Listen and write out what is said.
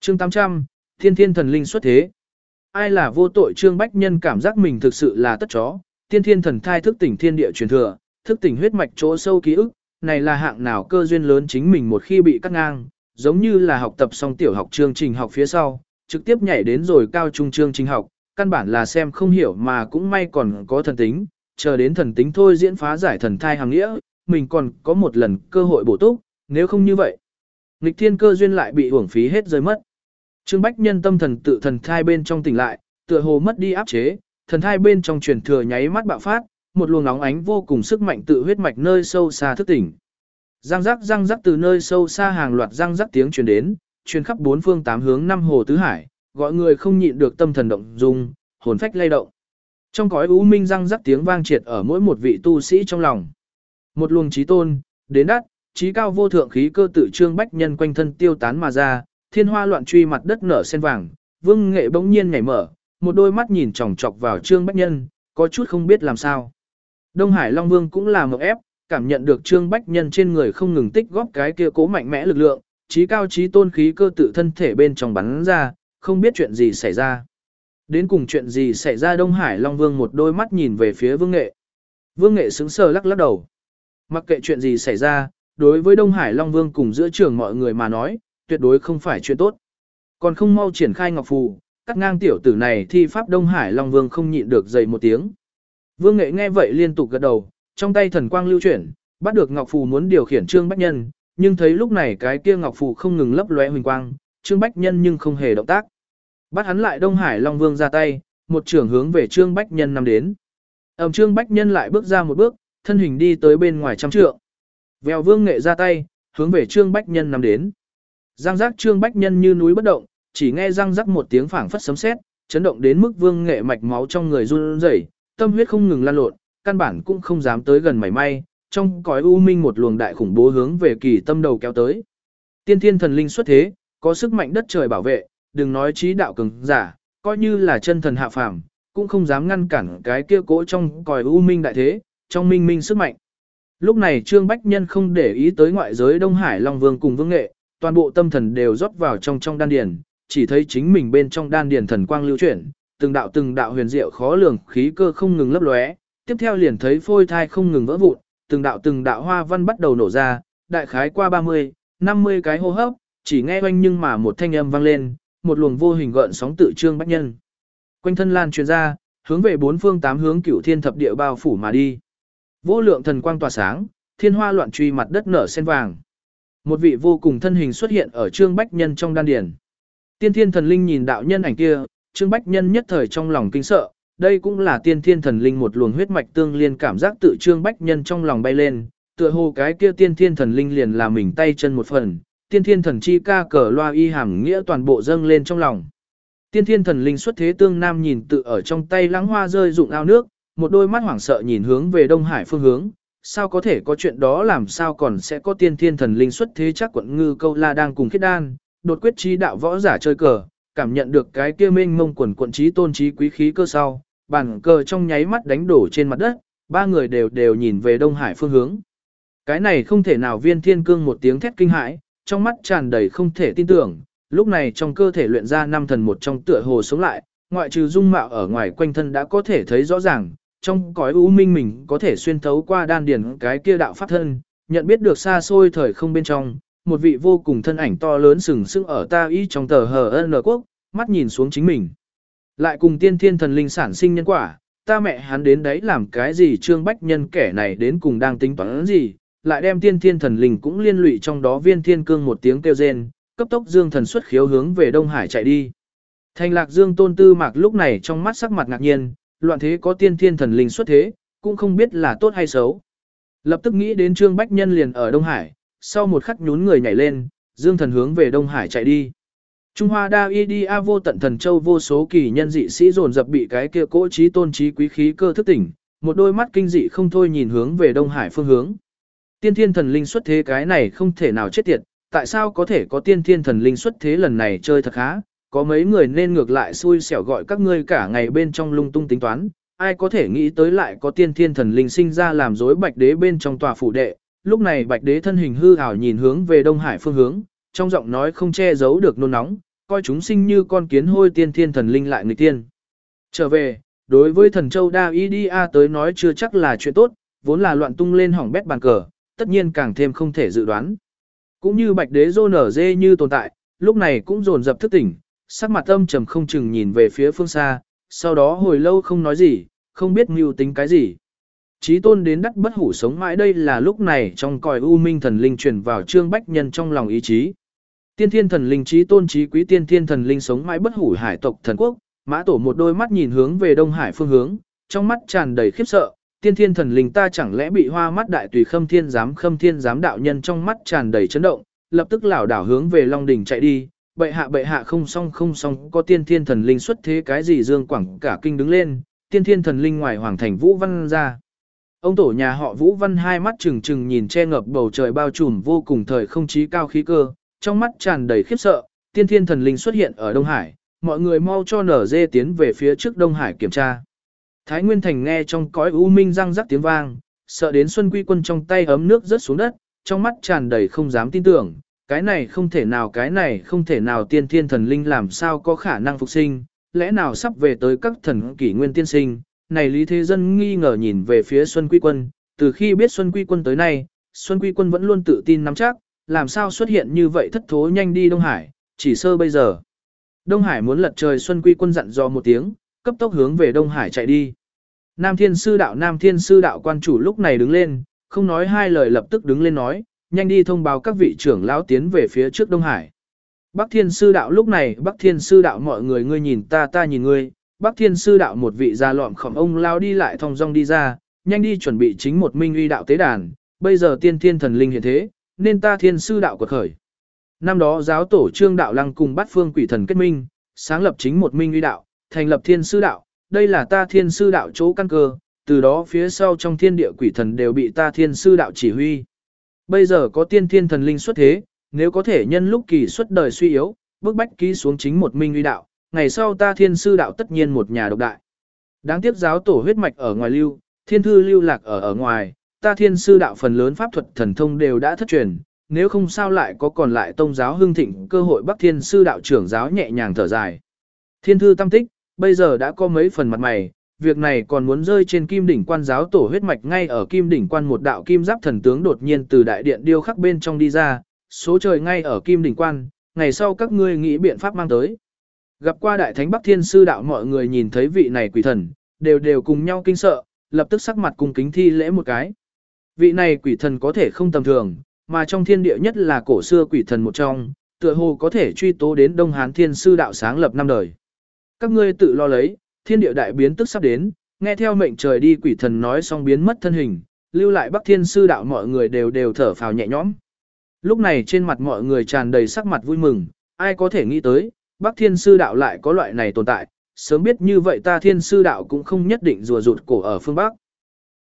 Chương 800, Thiên Thiên Thần Linh xuất thế. Ai là vô tội? Trương Bách Nhân cảm giác mình thực sự là tất chó, Tiên Thiên Thần thai thức tỉnh thiên địa truyền thừa, thức tỉnh huyết mạch chỗ sâu ký ức, này là hạng nào cơ duyên lớn chính mình một khi bị cắt ngang, giống như là học tập xong tiểu học chương trình học phía sau, trực tiếp nhảy đến rồi cao trung chương trình học, căn bản là xem không hiểu mà cũng may còn có thần tính, chờ đến thần tính thôi diễn phá giải thần thai hàng nghĩa, mình còn có một lần cơ hội bổ túc, nếu không như vậy, nghịch thiên cơ duyên lại bị uổng phí hết rơi mất. Trương Bách Nhân tâm thần tự thần thai bên trong tỉnh lại, tựa hồ mất đi áp chế, thần thai bên trong truyền thừa nháy mắt bạo phát, một luồng nóng ánh vô cùng sức mạnh tự huyết mạch nơi sâu xa thức tỉnh. Răng rắc từ nơi sâu xa hàng loạt răng rắc tiếng truyền đến, truyền khắp bốn phương tám hướng năm hồ tứ hải, gọi người không nhịn được tâm thần động dung, hồn phách lay động. Trong cõi u minh răng rắc tiếng vang triệt ở mỗi một vị tu sĩ trong lòng. Một luồng chí tôn, đến đắt, chí cao vô thượng khí cơ tự Trương Bách Nhân quanh thân tiêu tán mà ra, thiên hoa loạn truy mặt đất nở sen vàng, Vương Nghệ bỗng nhiên nhảy mở, một đôi mắt nhìn chòng chọc vào Trương Bách Nhân, có chút không biết làm sao. Đông Hải Long Vương cũng là một ép, cảm nhận được Trương Bách Nhân trên người không ngừng tích góp cái kia cố mạnh mẽ lực lượng, chí cao chí tôn khí cơ tự thân thể bên trong bắn ra, không biết chuyện gì xảy ra. Đến cùng chuyện gì xảy ra? Đông Hải Long Vương một đôi mắt nhìn về phía Vương Nghệ. Vương Nghệ sững sờ lắc đầu. Mặc kệ chuyện gì xảy ra, đối với Đông Hải Long Vương cùng giữa trường mọi người mà nói, tuyệt đối không phải chuyện tốt. Còn không mau triển khai ngọc phù, cắt ngang tiểu tử này thi pháp. Đông Hải Long Vương không nhịn được dậy một tiếng. Vương Nghệ nghe vậy liên tục gật đầu, trong tay thần quang lưu chuyển, bắt được ngọc phù muốn điều khiển Trương Bách Nhân, nhưng thấy lúc này cái kia ngọc phù không ngừng lấp lóe huỳnh quang, Trương Bách Nhân nhưng không hề động tác. Bắt hắn lại. Đông Hải Long Vương ra tay, một trường hướng về Trương Bách Nhân nằm đến. Trương Bách Nhân lại bước ra một bước, thân hình đi tới bên ngoài trăm trượng. Vèo. Vương Nghệ ra tay, hướng về Trương Bách Nhân nằm đến. Răng rắc. Trương Bách Nhân như núi bất động, chỉ nghe răng rắc một tiếng phảng phất sấm sét, chấn động đến mức Vương Nghệ mạch máu trong người run rẩy, tâm huyết không ngừng lan lộn, căn bản cũng không dám tới gần mảy may, trong cõi u minh một luồng đại khủng bố hướng về Kỳ Tâm đầu kéo tới. Tiên Thiên Thần Linh xuất thế, có sức mạnh đất trời bảo vệ, đừng nói trí đạo cường giả, coi như là chân thần hạ phàm, cũng không dám ngăn cản cái kia cỗ trong cõi u minh đại thế, trong minh minh sức mạnh. Lúc này Trương Bách Nhân không để ý tới ngoại giới Đông Hải Long Vương cùng Vương Nghệ, toàn bộ tâm thần đều rót vào trong đan điền, chỉ thấy chính mình bên trong đan điền thần quang lưu chuyển, từng đạo huyền diệu khó lường khí cơ không ngừng lấp lóe, tiếp theo liền thấy phôi thai không ngừng vỡ vụn, từng đạo hoa văn bắt đầu nổ ra, đại khái qua 30, 50 cái hô hấp, chỉ nghe oanh nhưng mà một thanh âm vang lên, một luồng vô hình gợn sóng tự Trương Bách Nhân quanh thân lan truyền ra, hướng về bốn phương tám hướng cửu thiên thập địa bao phủ mà đi. Vô lượng thần quang tỏa sáng, thiên hoa loạn truy mặt đất nở sen vàng. Một vị vô cùng thân hình xuất hiện ở Trương Bách Nhân trong đan điền. Tiên Thiên Thần Linh nhìn đạo nhân ảnh kia, Trương Bách Nhân nhất thời trong lòng kinh sợ, đây cũng là Tiên Thiên Thần Linh một luồng huyết mạch tương liên cảm giác tự Trương Bách Nhân trong lòng bay lên, tựa hồ cái kia Tiên Thiên Thần Linh liền là mình tay chân một phần, Tiên Thiên Thần chi ca cờ loa y hàm nghĩa toàn bộ dâng lên trong lòng. Tiên Thiên Thần Linh xuất thế tương nam nhìn tự ở trong tay lãng hoa rơi rụng ao nước, một đôi mắt hoảng sợ nhìn hướng về Đông Hải phương hướng, sao có thể có chuyện đó, làm sao còn sẽ có Tiên Thiên Thần Linh xuất thế? Chắc Quận Ngư Câu La đang cùng Khiết Đan, đột quyết trí đạo võ giả chơi cờ, cảm nhận được cái kia mênh mông quần quận trí tôn trí quý khí cơ sau, bàn cờ trong nháy mắt đánh đổ trên mặt đất, ba người đều nhìn về Đông Hải phương hướng. Cái này không thể nào! Viên Thiên Cương một tiếng thét kinh hãi, trong mắt tràn đầy không thể tin tưởng, lúc này trong cơ thể luyện ra năm thần một trong tựa hồ sống lại, ngoại trừ dung mạo ở ngoài quanh thân đã có thể thấy rõ ràng, trong cõi u minh mình có thể xuyên thấu qua đan điền cái kia đạo pháp thân, nhận biết được xa xôi thời không bên trong, một vị vô cùng thân ảnh to lớn sừng sững ở ta y trong tờ HN quốc, mắt nhìn xuống chính mình. Lại cùng Tiên Thiên Thần Linh sản sinh nhân quả, ta mẹ hắn đến đấy làm cái gì? Trương Bách Nhân kẻ này đến cùng đang tính toán gì, lại đem Tiên Thiên Thần Linh cũng liên lụy trong đó. Viên Thiên Cương một tiếng kêu rên, cấp tốc dương thần xuất khiếu hướng về Đông Hải chạy đi. Thành Lạc Dương Tôn Tư Mạc lúc này trong mắt sắc mặt ngạc nhiên, loạn thế có Tiên Thiên Thần Linh xuất thế, cũng không biết là tốt hay xấu. Lập tức nghĩ đến Trương Bách Nhân liền ở Đông Hải, sau một khắc nhún người nhảy lên, dương thần hướng về Đông Hải chạy đi. Trung Hoa Đa Y Đi A vô tận thần châu, vô số kỳ nhân dị sĩ dồn dập bị cái kia cỗ trí tôn trí quý khí cơ thức tỉnh, một đôi mắt kinh dị không thôi nhìn hướng về Đông Hải phương hướng. Tiên Thiên Thần Linh xuất thế, cái này không thể nào chết tiệt, tại sao có thể có Tiên Thiên Thần Linh xuất thế? Lần này chơi thật khá, có mấy người nên ngược lại xui xẻo gọi các ngươi cả ngày bên trong lung tung tính toán, ai có thể nghĩ tới lại có Tiên Thiên Thần Linh sinh ra làm rối Bạch Đế bên trong tòa phủ đệ. Lúc này Bạch Đế thân hình hư ảo nhìn hướng về Đông Hải phương hướng, trong giọng nói không che giấu được nôn nóng, coi chúng sinh như con kiến hôi, tiên thiên thần linh lại nghịch tiên. Trở về, đối với thần châu Đa Idia tới nói chưa chắc là chuyện tốt, vốn là loạn tung lên hỏng bét bàn cờ, tất nhiên càng thêm không thể dự đoán. Cũng như bạch đế rô nở dê như tồn tại, lúc này cũng dồn dập thức tỉnh, sắc mặt âm trầm không chừng nhìn về phía phương xa, sau đó hồi lâu không nói gì, không biết mưu tính cái gì. Chí tôn đến đắc bất hủ sống mãi, đây là lúc này trong còi u minh thần linh truyền vào Trương Bách Nhân trong lòng ý chí. Tiên thiên thần linh chí tôn chí quý, tiên thiên thần linh sống mãi bất hủ hải tộc thần quốc, Mã Tổ một đôi mắt nhìn hướng về Đông Hải phương hướng, trong mắt tràn đầy khiếp sợ, tiên thiên thần linh ta chẳng lẽ bị hoa mắt đại tùy Khâm Thiên giám đạo nhân trong mắt tràn đầy chấn động, lập tức lảo đảo hướng về Long đỉnh chạy đi, bệ hạ không xong, có tiên thiên thần linh xuất thế cái gì? Dương Quảng cả kinh đứng lên, tiên thiên thần linh ngoài hoàng thành Vũ Văn ra. Ông tổ nhà họ Vũ Văn hai mắt trừng trừng nhìn che ngập bầu trời bao trùm vô cùng thời không chí cao khí cơ, trong mắt tràn đầy khiếp sợ, tiên thiên thần linh xuất hiện ở Đông Hải, mọi người mau cho nở dê tiến về phía trước Đông Hải kiểm tra. Thái Nguyên Thành nghe trong cõi u minh răng rắc tiếng vang, sợ đến Xuân Quy Quân trong tay ấm nước rớt xuống đất, trong mắt tràn đầy không dám tin tưởng, cái này không thể nào, tiên thiên thần linh làm sao có khả năng phục sinh, lẽ nào sắp về tới các thần kỷ nguyên tiên sinh. Này Lý Thế Dân nghi ngờ nhìn về phía Xuân Quy Quân, từ khi biết Xuân Quy Quân tới nay, Xuân Quy Quân vẫn luôn tự tin nắm chắc, làm sao xuất hiện như vậy thất thố nhanh đi Đông Hải, chỉ sơ bây giờ. Đông Hải muốn lật trời, Xuân Quy Quân dặn dò một tiếng, cấp tốc hướng về Đông Hải chạy đi. Nam Thiên Sư Đạo quan chủ lúc này đứng lên, không nói hai lời lập tức đứng lên nói, nhanh đi thông báo các vị trưởng lão tiến về phía trước Đông Hải. Bắc Thiên Sư Đạo lúc này, Bắc Thiên Sư Đạo mọi người ngươi nhìn ta nhìn ngươi. Bắc Thiên Sư Đạo một vị già lọm khổng ông lao đi lại thong dong đi ra, nhanh đi chuẩn bị chính một minh uy đạo tế đàn, bây giờ tiên thiên thần linh hiện thế, nên ta Thiên Sư Đạo quật khởi. Năm đó giáo tổ Trương Đạo Lăng cùng bát phương quỷ thần kết minh, sáng lập chính một minh uy đạo, thành lập Thiên Sư Đạo, đây là ta Thiên Sư Đạo chỗ căn cơ, từ đó phía sau trong thiên địa quỷ thần đều bị ta Thiên Sư Đạo chỉ huy. Bây giờ có tiên thiên thần linh xuất thế, nếu có thể nhân lúc kỳ xuất đời suy yếu, bước bách ký xuống chính một minh uy đạo, ngày sau ta Thiên Sư Đạo tất nhiên một nhà độc đại. Đáng tiếc giáo tổ huyết mạch ở ngoài lưu, thiên thư lưu lạc ở ngoài, ta Thiên Sư Đạo phần lớn pháp thuật thần thông đều đã thất truyền, nếu không sao lại có còn lại tông giáo hưng thịnh cơ hội. Bắc Thiên Sư Đạo trưởng giáo nhẹ nhàng thở dài. Thiên thư tam tích, bây giờ đã có mấy phần mặt mày, việc này còn muốn rơi trên Kim Đỉnh Quan. Giáo tổ huyết mạch ngay ở Kim Đỉnh Quan, một đạo kim giáp thần tướng đột nhiên từ đại điện điêu khắc bên trong đi ra, số trời ngay ở Kim Đỉnh Quan, ngày sau các ngươi nghĩ biện pháp mang tới. Gặp qua đại thánh Bắc Thiên Sư Đạo, mọi người nhìn thấy vị này quỷ thần, đều cùng nhau kinh sợ, lập tức sắc mặt cung kính thi lễ một cái. Vị này quỷ thần có thể không tầm thường, mà trong thiên địa nhất là cổ xưa quỷ thần một trong, tựa hồ có thể truy tố đến Đông Hán Thiên Sư Đạo sáng lập năm đời. Các ngươi tự lo lấy, thiên địa đại biến tức sắp đến, nghe theo mệnh trời đi. Quỷ thần nói xong biến mất thân hình, lưu lại Bắc Thiên Sư Đạo mọi người đều thở phào nhẹ nhõm. Lúc này trên mặt mọi người tràn đầy sắc mặt vui mừng, ai có thể nghĩ tới, Bắc Thiên Sư Đạo lại có loại này tồn tại, sớm biết như vậy ta Thiên Sư Đạo cũng không nhất định rùa rụt cổ ở phương Bắc.